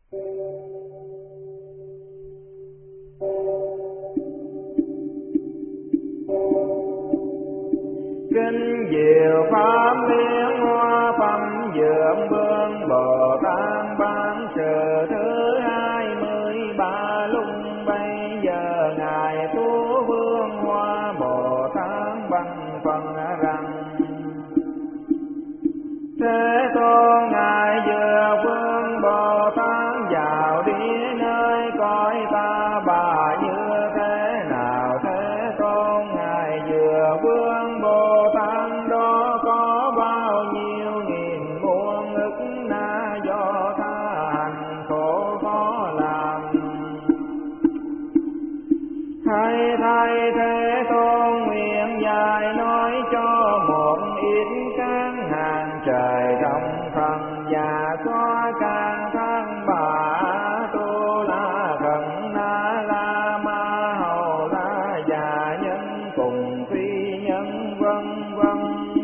Kinh diệu pháp liên hoa phẩm dưỡng vương Bồ Tát ban sự thứ 23 lúc bây giờ ngài Tú Vương Hoa Bồ Tát bạch phần rằng: Thế Tôn ngài vừa vương Bồ Tát vào đi nơi cõi ta bà như thế nào? Thế Tôn ngài vừa vương Bồ Tát đó có bao nhiêu nghìn muôn ức na do tha hành khổ khó làm. Thay Thế Tôn nguyện dài nói cho một ít các hàng trời trong thần và có càng thân bà tu la thần na la ma hầu la và nhân cùng phi nhân vân vân.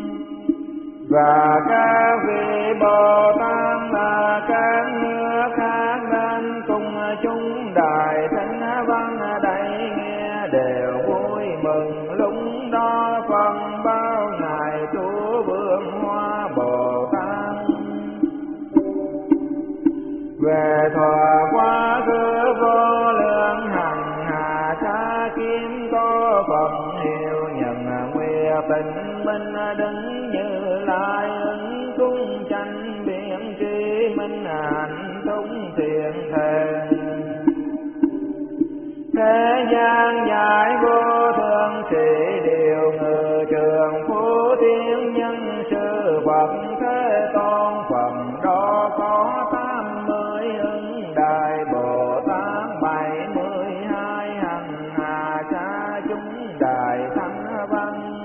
Và các vị Bồ Tát là các nước khác đến cùng chúng đại thánh văn đây nghe đều vui mừng. Lúc đó phần bao ngài Tú Vương Hoa Bồ Tát về thọ quá khứ vô lượng hằng hà xa kiếm có phần hiệu nhận nguyện tình minh đứng như lai ứng cung tranh biện trí minh hạnh túng thiện thề. Thế gian giải vô thường sĩ điều ngự trường phú thiên nhân sư Phật Thế Tôn phần đó có 80 ứng đại Bồ Tát 72 hằng hà cha chúng đại thánh văn.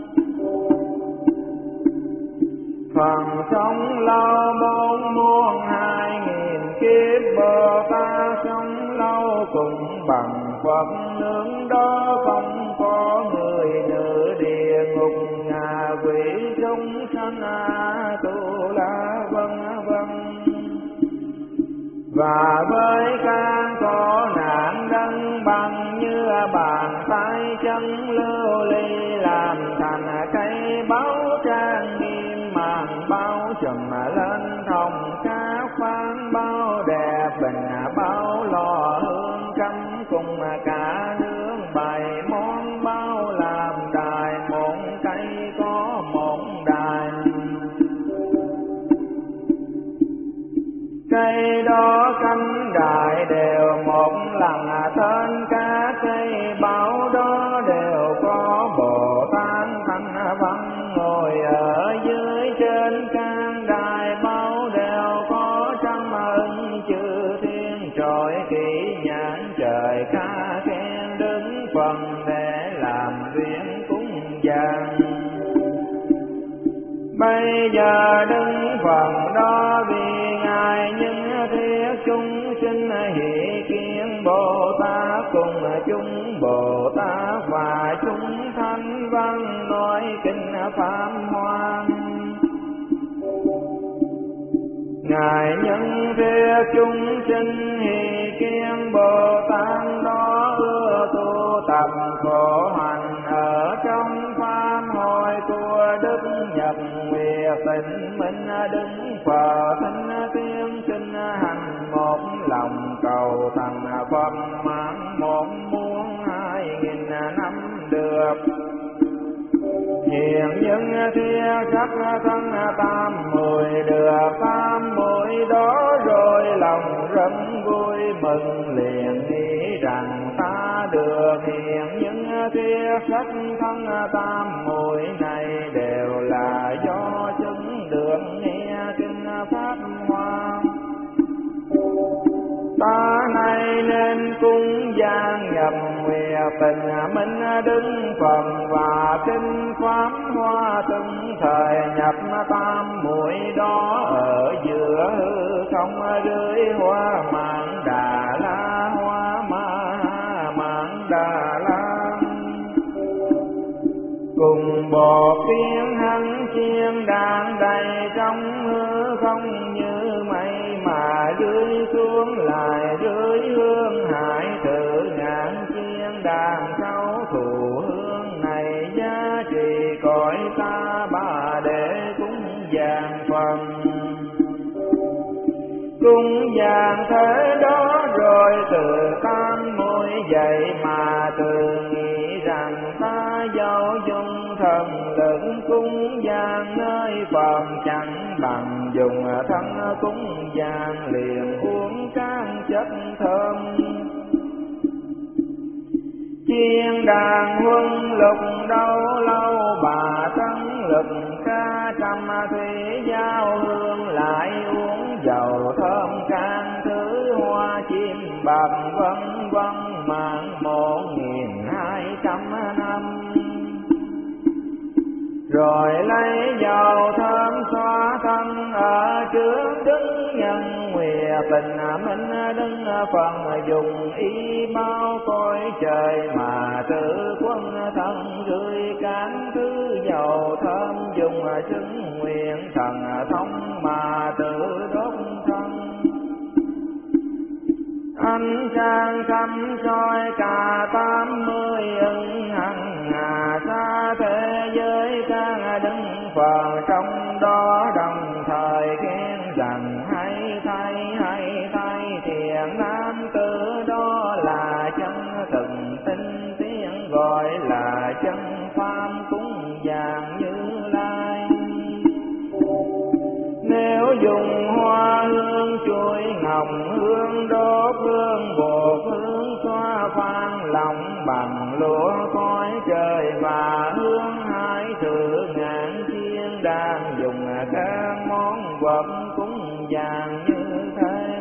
Phần sống lâu 4 muôn 2000 kiếp Bồ Tát sống lâu cùng bằng Phật nương đó không có người nữ địa ngục ngạ quỷ chúng sanh tu la vân vân. Và với các có nạn đấng bằng như bàn tay chân lưu ly làm thành cây báu trang nghiêm màn bao trùm lên thông các phán bao đẹp bình bao lò hương cắm cùng cả nướng bày món bao làm đài một cây có một đài. Cây đó cánh đài đều một lần tên các cây báo đó đều có Bồ Tát thanh văn ngồi ở dưới trên can đài báo đều có trăm ưng chư thiên trội kỹ nhãn trời ca khen đứng phần để làm việc cúng dường. Bây giờ đứng phần đó vì ngài nhân thiết chúng sinh hiện kiến Bồ Tát cùng chúng Bồ Tát và chúng thánh văn nói kinh pháp hoa. Ngài nhân thiết chúng sinh hiện kiến Bồ Tát đó ưa tu tập khổ hạnh ở trong pháp hội của Đức Nhật Nguyệt Tịnh Minh đứng Phật thinh tiên sinh hành một lòng cầu thành Phật mãn 1 muôn 2000 năm được. Hiện những thiên sắc thân 80 được 80 đó rồi lòng rất vui mừng liền nghĩ rằng ta được hiện những thiên sắc thân 80 này đều là do chứng được nghe kinh pháp hoa. Ta này nên cung gian nhập nguyệt tình minh đứng phần và kinh pháp hoa từng thời nhập 80 đó ở giữa hư không dưới hoa mãn đà la hoa ma mãn đà la. Cùng bộ kiến hắn chiên đàn đầy trong hư không như mây mà dưới xuống lại dưới hương hải thử ngàn chiên đàn sau thù hương này giá trị cõi ta bà để cúng dường phần. Cúng dường thế đó rồi từ tam muội dậy mà từ nghĩ rằng ta giàu dung thần lực cúng dường nơi phần chẳng bằng dùng thân cúng dường liền uống can chất thơm. Chiên đàn huân lục đâu lâu bà thân lực ca trăm thủy giao hương lại uống dầu thơm can thứ hoa chim bầm vân vân mạng 1200 năm. Rồi lấy dầu thơm xoa thân ở trước đứng nhân nguyệt tình minh đứng phần dùng y bao cõi trời mà tự quân thân gửi cán thứ dầu thơm dùng xưng nguyện thần thông mà tự đốt thân. Ánh sáng thăm soi cả 80 ưng hằng hà xa thế giới các đứng phật trong đó đồng thời khen rằng hay thay thiện nam tử đó là chân từng tinh tiếng gọi là chân pháp cúng dường Như Lai. Nếu dùng hoa hương chuối ngọc hương đốt hương bột hương xoa phan lòng bằng lúa khói trời và hương hải thử ngàn chiên đàn dùng các món vật cúng dường như thế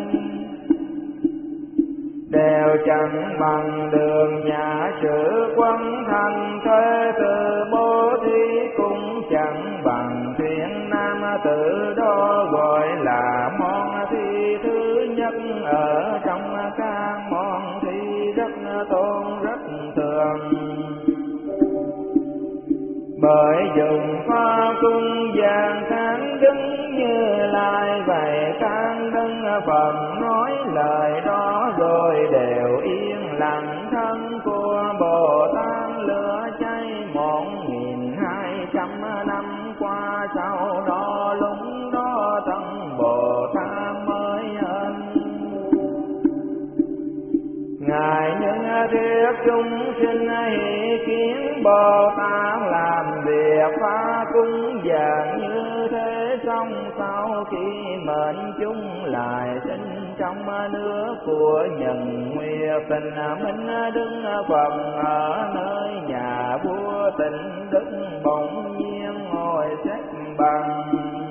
đều chẳng bằng đường giả sử quân thành thế từ bố thí cũng chẳng bằng thiên nam tử đó gọi là món thi thứ nhất ở trong các món thi rất tôn rất thường. Bởi dùng pha cung vàng kháng đứng Như Lai vậy can đứng phần nói lời đó rồi đều yên lặng thân của Bồ Tát lửa cháy 1200 năm qua sau đó lúc đó thân Bồ Tát mới hơn. Ngài những thiết chúng sinh hỷ kiến Bồ Tát làm việc phá cúng dường như thế xong sau khi mệnh chúng lại sinh trong nước của nhân nguyệt tình minh đứng phần ở nơi nhà vua Tịnh Đức bỗng nhiên ngồi xếp bằng.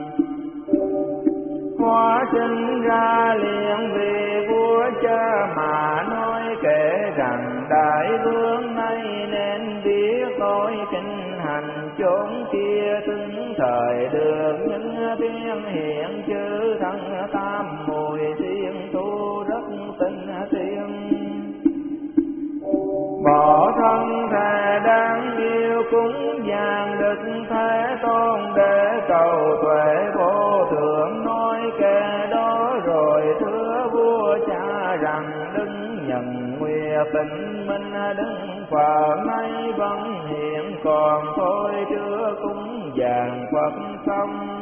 Hóa sinh ra liền vì vua cha mà nói kể rằng đại vương nay nên biết tôi kinh hành chốn kia từng thời được những tiếng hiện chư thân tam mùi riêng thu rất tinh tiếng. Bỏ thân thể đáng yêu cúng dường Đức Thế Tôn để cầu tuệ vô thượng nói kể đó rồi thưa vua cha rằng đứng nhận nguyệt tình minh đứng Phật nay vẫn hiện còn thôi chưa cúng dường Phật xong.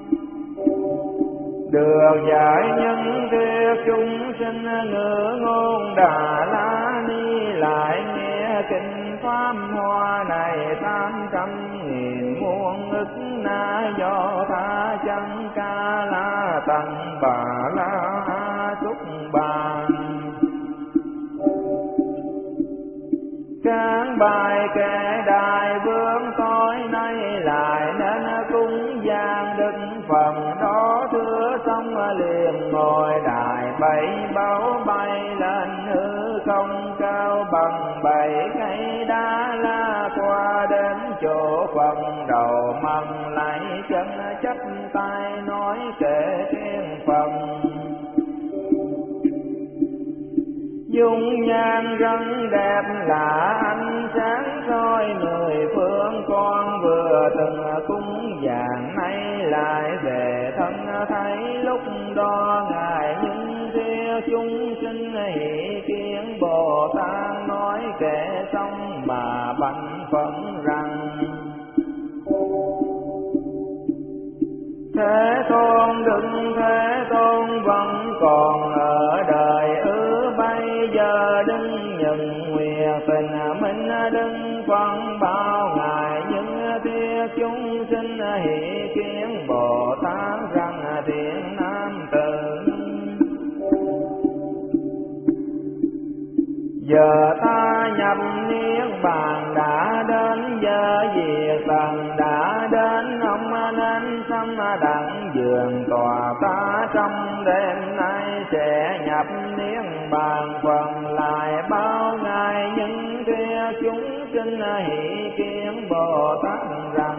Được giải nhân thiết chúng sinh ngữ ngôn Đà La Ni lại nghe kinh pháp hoa này 800.000 muôn ức na do tha chân ca la tăng bà la túc bà. Các bài kệ đại vương tối nay lại nên cúng dường Đức Phật đó thưa xong liền ngồi đài bảy báo bay lên hư không cao bằng 7 cây đá la qua đến chỗ Phật đầu mần lại chân chắp tay nói kệ thiên Phật. Dung nhan rất đẹp là ánh sáng soi 10 phương con vừa từng cúng dường nay lại về thân thấy lúc đó ngài những kia chúng sinh hỷ kiến Bồ Tát nói kệ xong mà bạch phận rằng: Thế Tôn Đức Thế Tôn vẫn còn ở đời ư? Bây giờ đứng nhận nguyện tình minh đứng phân bao ngày, những thiết chúng sinh hỷ kiến Bồ Tát rằng: Thiện nam tử, giờ ta nhập niết bàn đã đến, giờ diệt tận đã đến, ông nên sanh đặng giường tòa ta trong đêm nay sẽ nhập niết bàn. Phần lại bao ngày những kia chúng sinh hỷ kiến Bồ Tát rằng: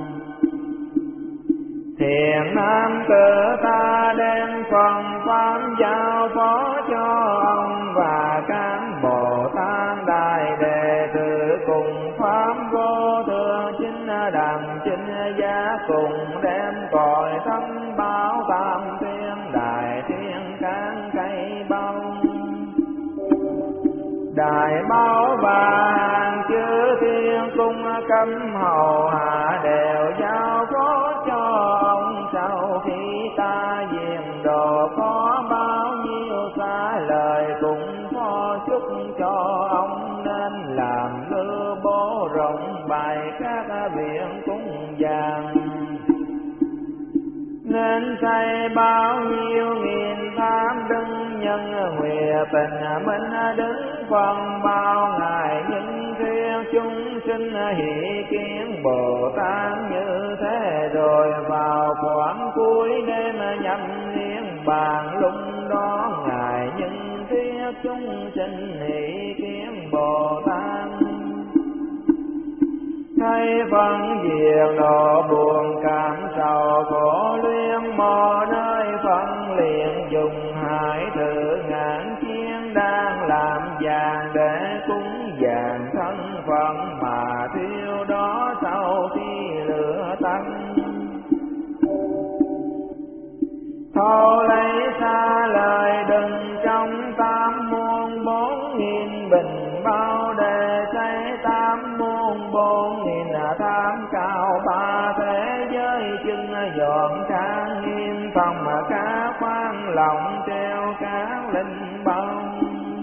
Thiện nam tử, ta đem phần pháp giao phó cho ông và các Bồ Tát đại đệ tử cùng pháp vô thượng chính đẳng chính giác, cùng đem cội thánh bảo tam thiên đại thiên các cây bao, đại báo và hàng chư thiên cung cấm hầu hạ đều giao phó cho ông. Sau khi ta diệt độ có bao nhiêu xa lời cũng phó chúc cho ông, nên làm lưu bố rộng bày các viện cúng dường, nên xây bao nhiêu nghìn tháp đứng nhân nguyện tình minh đứng phần bao ngày, những thiên chúng sinh hỷ kiến Bồ Tát như thế. Rồi vào khoảng cuối đêm nhâm niết bàn, lúc đó ngài những thiên chúng sinh hỷ kiến Bồ Tát, thấy phân diệt độ buồn cảm sầu khổ luyện mò nơi phân liền, dùng hải thử ngàn chiên đang làm vàng để cúng dường thân phận mà thiêu đó. Sau khi lửa tắt thâu lấy xa lời đừng trong tam muôn 4.000 bình bao, để xây tam muôn 4.000 tham cao ba thế giới chừng dọn trang nghiêm, phòng các quan lòng treo các linh bông.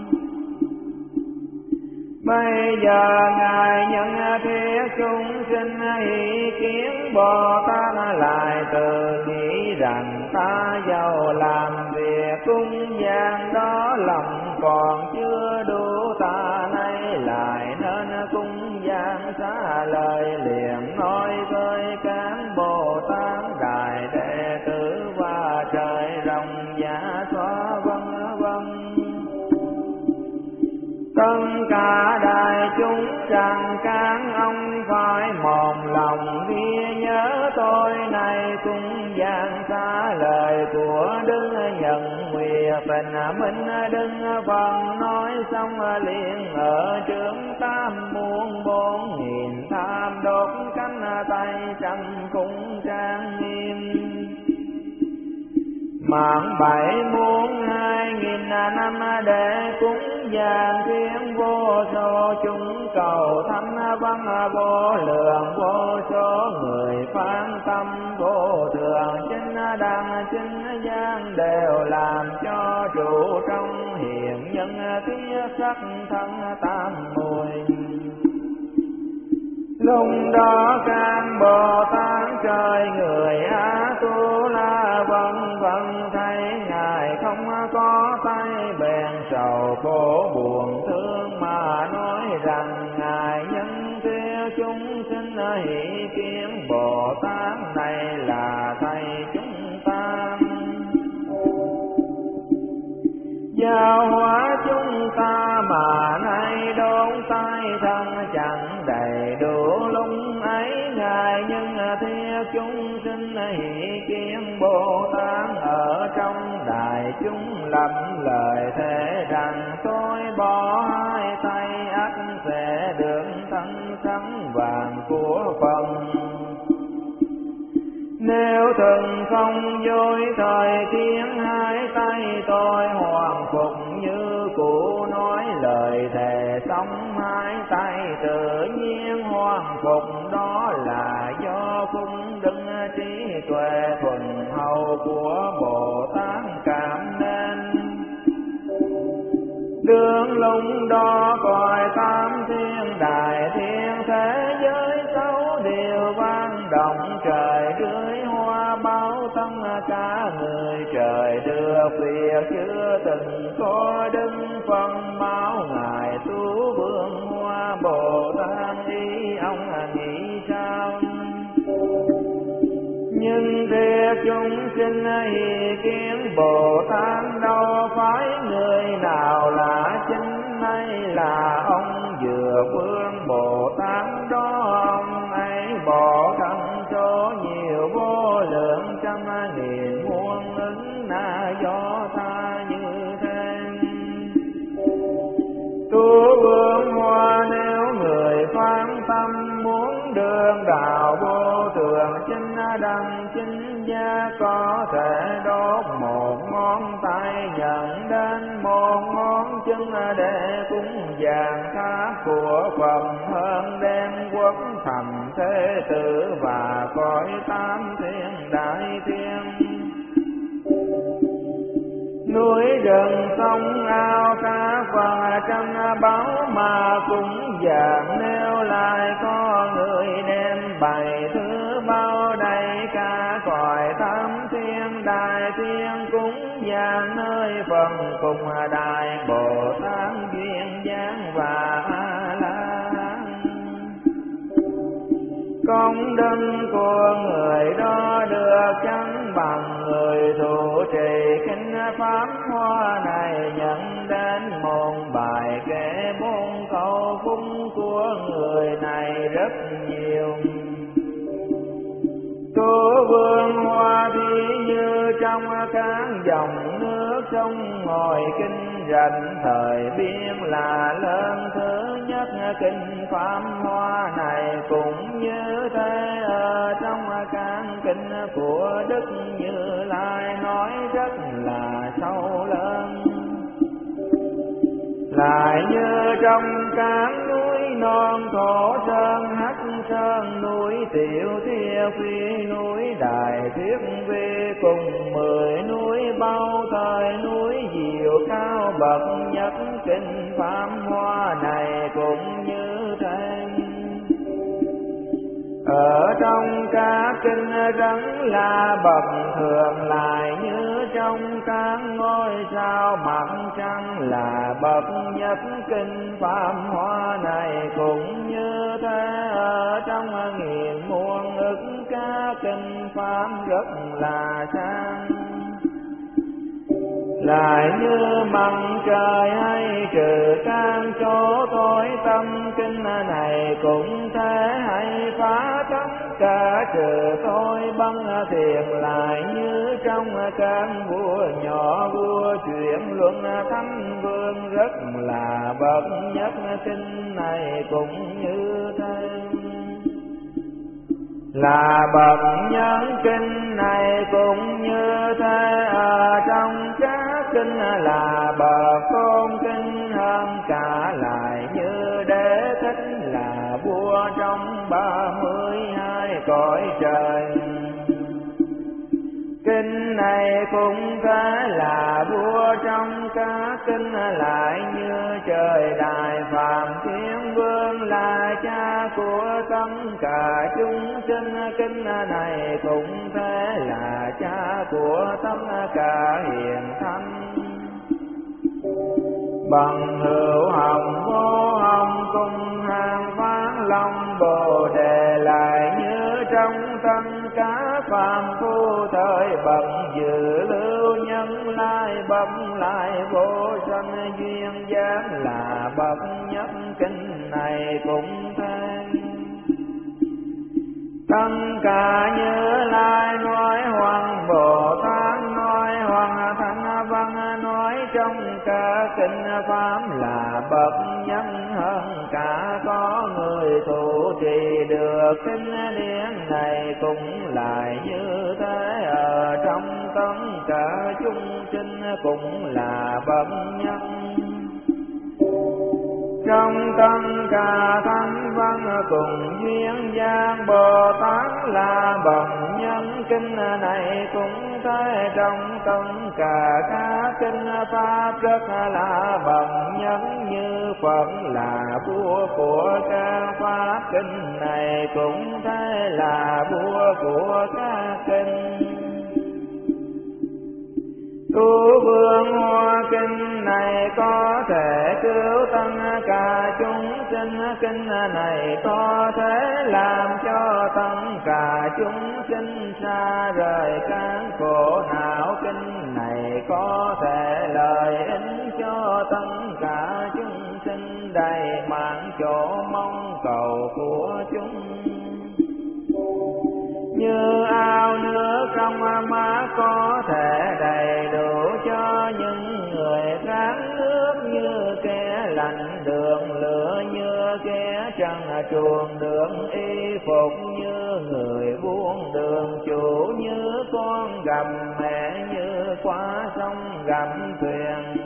Bây giờ ngài nhân thiết chúng sinh hỷ kiến Bồ Tát, lại tự nghĩ rằng ta giàu làm việc cung dường đó, lòng còn chưa đủ ta nay lại nên cung dường xá lời. Liền nói với các Bồ Tát đại đệ tử và trời rộng giả xóa vân vân tất cả đại chúng rằng: các ông phải một lòng ghi nhớ tôi này, cũng giảng xá lời của Đức Nhận nguyện tình minh đứng phần. Nói xong liền ở trước tam muôn 4.000 tham đốt cánh tay trăm cung trang nghiêm, mạng 7 muôn 2.000 năm để cúng dường thiên vô số chúng cầu thánh văn vô lượng, vô số người phán tâm vô thường chính đăng chính giác đều làm cho trụ trong hiện nhân thiết sắc thân tam muội. Lúc đó các Bồ Tát trời người A Tu La vân vân thấy ngài không có tay, bèn sầu khổ buồn thương mà nói rằng: ngài nhân thế chúng sinh hỷ kiến Bồ Tát này là thầy chúng ta, giáo hóa chúng ta mà nay đốn tay thân chẳng đầy đủ. Lúc ấy ngài nhân thiết chúng sinh hỷ kiến Bồ Tát ở trong đại chúng lập lời thế rằng: tôi bỏ hai tay ắt sẽ được thân sắn vàng của phần. Nếu thường không dối thời khiến hai tay tôi hoàn phụ không hai tay tự nhiên hoàn phục, đó là do cung đức trí tuệ thuần hậu của Bồ Tát cảm nên. Đường lung đó cõi tam thiên đại thiên, thế giới sáu điều vang động, trời rưới hoa báo tất cả người trời đưa việc chưa từng có đứng phân báo. Ngài Tu Vương Hoa Bồ Tát ý ông nghĩ sao? Nhưng thiệt chúng sinh ý kiến Bồ Tát đâu phải người nào là chính hay là ông vừa vương Bồ Tát đó. Ông ấy bỏ thân số nhiều vô lượng trăm nghìn muôn ứng na do ta như thế. Tu Vương Hoa nếu người phán tâm muốn đường đạo vô thường chính đăng chính gia, có thể đốt một ngón tay nhận đến một ngón chân để cúng dường tháp của Phật, hơn đem quốc thành thế tử và cõi tam thiên đại thiên. Núi rừng sông ao cá và trăm báu mà cũng dạng, nếu lại có người đem bày thứ bao đầy cả cõi tam thiên đại thiên cũng dạng, nơi phần cùng đại Bồ Tát duyên dáng và A La Hán. Công đức của người đó được chẳng bằng người trụ trì kinh pháp hoa này, nhận đến một bài kể 4 câu phúc của người này rất nhiều. Tu Vương Hoa thí như trong các dòng nước sông ngồi kinh rạch, thời biên là lớn thứ nhất kinh pháp hoa này, cũng như thế ở trong các kinh của Đức Như Lai nói rất là sâu lớn. Lại như trong các núi non thổ sơn Hắc Sơn, núi Tiểu Thiên Phi, núi Đại Thuyết Vi, cùng 10 núi bao thời, núi diệu cao bậc nhất kinh pháp hoa này cũng như thế. Ở trong các kinh rắn là bậc thường, lại như trong các ngôi sao mặt trăng là bậc nhất kinh pháp hoa này cũng như thế. Ở trong nghìn muôn ức các kinh pháp rất là sang, lại như mặt trời hay trừ can chỗ tối tâm kinh này cũng thế, hay phá tất cả trừ tôi băng thiền, lại như trong các vua nhỏ vua chuyển luân thánh vương rất là bậc nhất kinh này cũng như thế. Là bậc nhân kinh này cũng như thế, ở trong các kinh là bậc tôn kinh hơn cả, lại như Đế Thích là vua trong 32 cõi trời. Kinh này cũng thế, là vua trong các kinh, lại như trời Đại Phạm Thiên Vương là cha của tất cả chúng sinh. Kinh này cũng thế, là cha của tất cả hiền thánh. Bằng hữu hồng vô hồng cùng hàng phán long Bồ Đề, lại như trong tất cả phàm phu thời bậc dự lưu nhân lai, bậc lại vô sanh duyên dáng là bậc nhất kinh này cũng thế. Tất cả Như Lai nói, Hoàng Bồ Tát nói, Hoàng Thanh Văn nói, trong cả kinh pháp là bậc nhân hơn cả. Có người trụ trì được kinh điển này cũng lại như thế, ở trong tất cả chúng sinh cũng là bậc nhân. Trong tất cả thánh văn cùng duyên giác Bồ Tát là bậc nhân. Kinh này cũng thế trong tất cả các kinh pháp rất là bậc nhân, như Phật là vua của các pháp. Kinh này cũng thế là vua của các kinh. Tu Vương Hoa kinh này có thể cứu tất cả chúng sinh. Kinh này có thể làm cho tất cả chúng sinh xa rời các khổ não. Kinh này có thể lợi ích cho tất cả chúng sinh, đầy mạng chỗ mong cầu của chúng. Như ao nước trong mát có thể đầy đủ cho những người khát nước, như kẻ lạnh đường lửa, như kẻ trần truồng đường y phục, như người buông đường chủ, như con gặp mẹ, như qua sông gặp thuyền,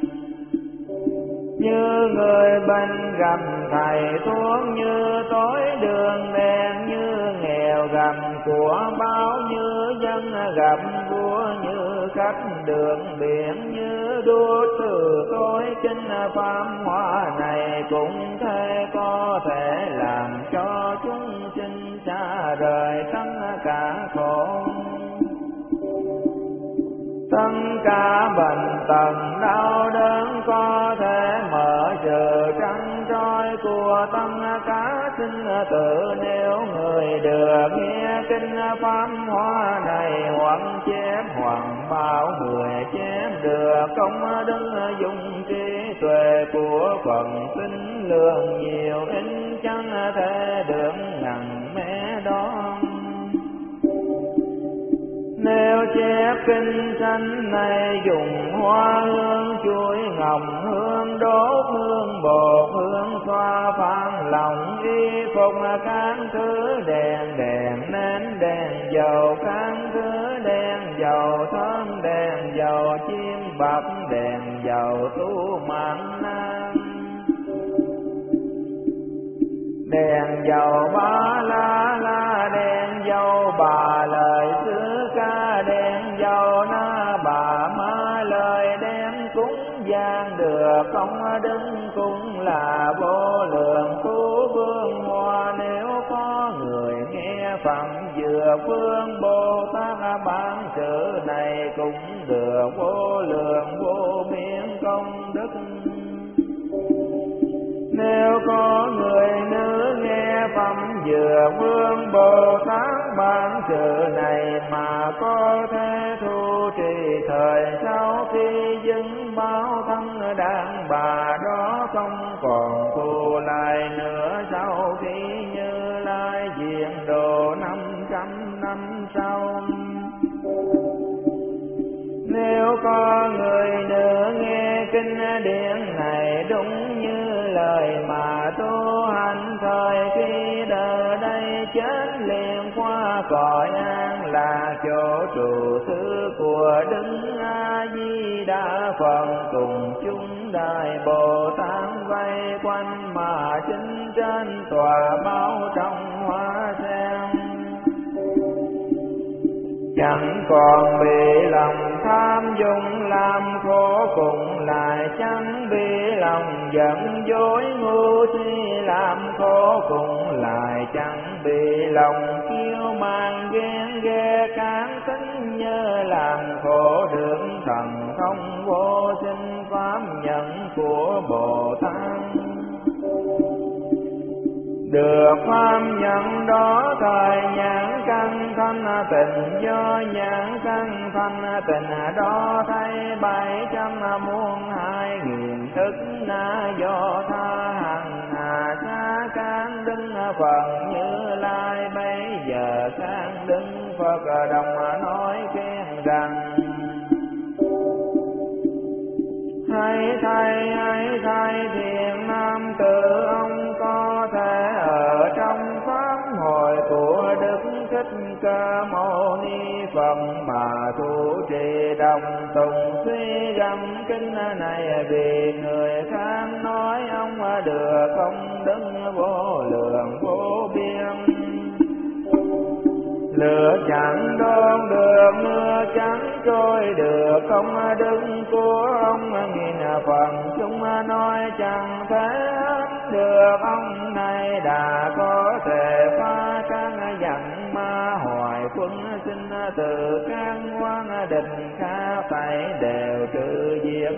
như người bệnh gặp thầy thuốc, như tối đường đen, như nghèo gặp của báo, như dân gặp vua, như khách đường biển, như đua từ tối. Kinh pháp hoa này cũng thế có thể làm cho chúng sinh xa rời tất cả khổ, tất cả bệnh tật đau đớn, có thể mở sự trăn trôi của tất cả sinh tử. Nếu người được nghe kinh pháp hoa này, hoặc chép hoặc bảo người chép được, công đức dùng trí tuệ của Phật sinh lượng nhiều, ít chẳng thể được ngàn mé đó. Nếu chép kinh sanh này dùng hoa hương chuối ngọc, hương đốt, hương bột, hương xoa phan lòng, y phục các thứ đèn đèn nến, đèn dầu các thứ đèn dầu thơm, đèn dầu chim bập, đèn dầu tu mạng nam, đèn dầu ba la la, đèn dầu bà lời xứ ca, đèn dầu na bà ma lời đem cúng giang được, công đức cũng là vô lượng. Cứu Vương Hoa nếu có người nghe phẩm dược, Vương Bồ Tát ban sự này cũng được vô lượng vô biên công đức. Nếu có người nữ nghe phẩm dược, Vương Bồ Tát ban sự này mà có thể thu trì thời sau, khi dâng báo thân đàn bà đó không còn thu lại nữa. Sau khi Như Lai diện độ 500 năm sau, nếu có người nữ nghe kinh điển này đúng như lời mà tu hành, thời khi đời đây chết liền qua cõi an là chỗ trụ xứ của Đức A Di Đà Phật. Cùng chúng đại Bồ Tát vây quanh mà chính trên tòa báo trong hoa sen, chẳng còn bị lòng tham dùng làm khổ, cùng lại chẳng bị lòng giận dối ngu si làm khổ, cùng lại chẳng bị lòng kiêu mang ghen ghê cán tính nhớ làm khổ. Được thần thông vô sinh pháp nhận của Bồ Tát, được pháp nhận đó thời nhãn căn thanh tịnh, do nhãn căn thanh tịnh đó thấy 700.000 thức na do tha hằng hà xa can đứng Phật Như Lai. Bây giờ can đứng Phật đồng nói khen rằng: hãy thay thiện nam tử, ông có thể ở trong pháp hội của Đức Thích Ca Mâu Ni Phật mà tu trì đồng tùng suy gầm kinh này vì người khác nói ông được công đức vô lượng vô biên. Lửa chẳng đốt được, nước chẳng trôi được, công đức của ông nghìn phần chúng nói chẳng thể hết được. Ông này đã có thể phá các dặn ma hoại quân sinh, từ các quan định khác phải đều trừ diệt.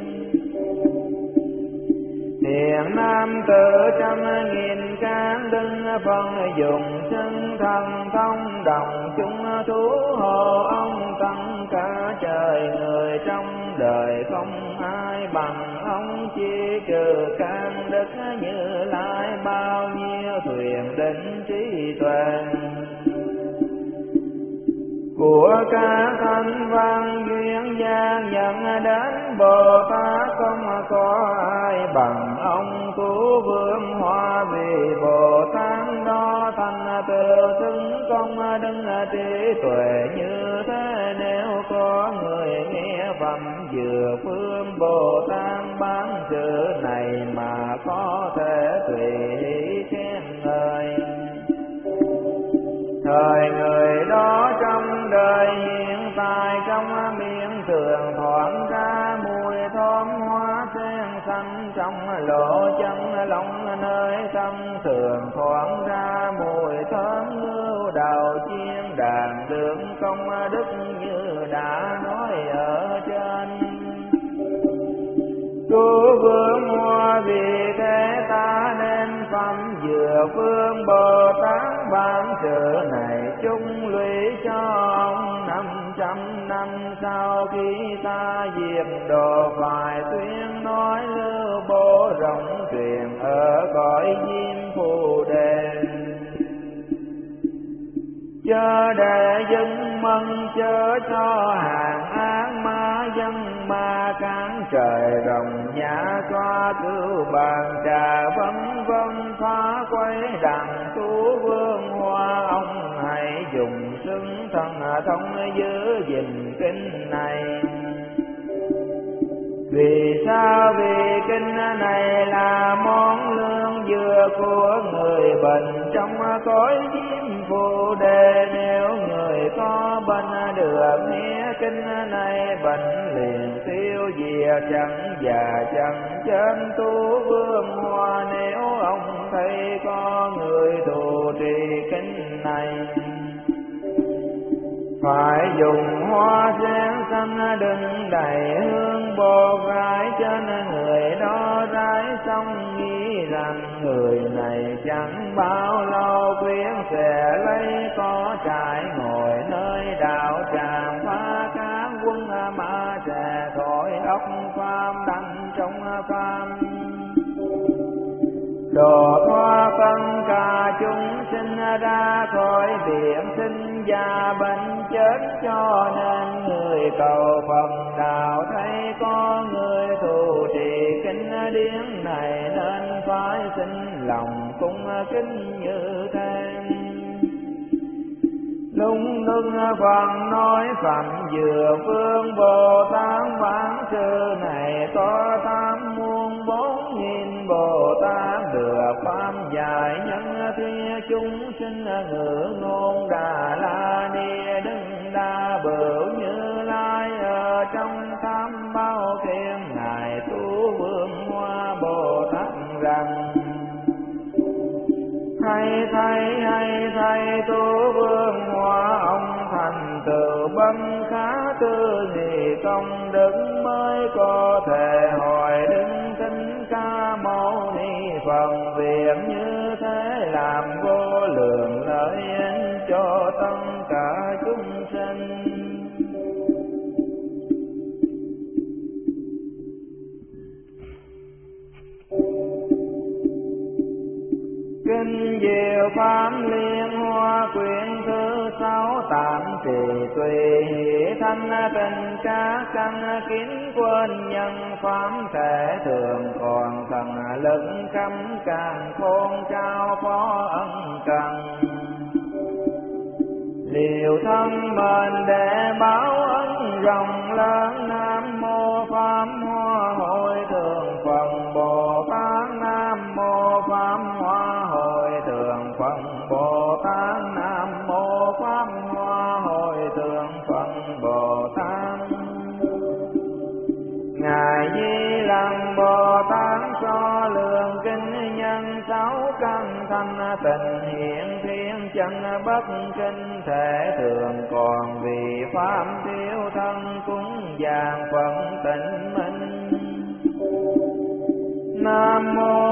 Thiện nam tử trăm nghìn cán đinh phân, dùng chân thần thông đồng chúng thú hộ ông. Tất cả trời người trong đời không ai bằng ông, chỉ trừ can đức Như Lai bao nhiêu thuyền định trí tuệ. Của các thanh văn duyên gian nhận đến Bồ Tát, không có ai bằng ông cứu vương hoa. Vì Bồ Tát đó thành tự xưng công đức trí tuệ như thế. Nếu có người nghe phẩm vừa phương Bồ Tát bán sự này, mà có thể tùy ý khen ngợi. Thời người đó trong đời hiện tại, trong miệng thường thoảng ra mùi thơm hoa sen xanh. Trong lỗ chân lông nơi tâm thường thoảng ra mùi thơm ngưu đầu chiên đàn được công đức như đã nói ở trên. Cứu vương hoa vì thế ta nên phẩm vừa phương Bồ Tát ban sự này, chung lũy cho ông 500 năm. Sau khi ta diệt độ phải tuyên nói lưu bố rộng truyền ở cõi Diêm Phù Đề. Chớ để dân mân, chớ cho hàng ác ma dân ma cản trời rồng nhã xoa cứu bàn trà vân vân phá quấy đặng tú vương hoa. Ông hãy dùng xưng thần thông giữ gìn kinh này. Vì sao? Vì kinh này là món lương dừa của người bệnh trong cõi Diêm Phù Đề. Nếu người có bệnh được nghe kinh này, bệnh liền tiêu diệt, chẳng già chẳng chết tu vương hoa. Nếu ông thấy có người thù trì kinh này, phải dùng hoa sen xanh đừng đầy hương bột rải trên người đó. Rải xong nghĩ rằng người này chẳng bao lâu quyết sẽ lấy có trại ngồi nơi đạo tràng. Phá các quân ma sẽ thổi ốc pháp đăng trong pháp, độ thoát tất cả chúng sinh ra khỏi biển sinh già bệnh chết. Cho nên người cầu phần đạo thấy có người thù trì kinh điển này, nên phải sinh lòng cung kính như thế. Lúc đức Phật nói phẩm vừa phương Bồ Tát bản sư này, có 8.400.000 Bồ Tát được pháp giải nhân thiên chúng sinh. Ngữ ngôn Đà La Ni Đứng Đa Bửu Như Lai ở trong tam bao khen ngài tu vương hoa Bồ Tát rằng: hay thay tu vương hoa, ông thành tựu bân khá tư nghị công đức, mới có thể hỏi đứng Thích Ca Mâu Ni Phật. Việc như thế làm vô lượng lợi ích cho tất cả chúng sinh. Kinh Diệu Pháp Liên Hoa quyển thứ 6 tạm trì tùy hỷ thanh tình các căn kiến quên nhân pháp thể thường còn thần lực khắp càng khôn trao phó ân cần. Liều thân mệnh để báo ân rộng lớn. Nam mô Pháp Hoa Hội bất kinh thể thường, còn vì pháp thiếu thân cúng dường Phật tịnh minh. Nam mô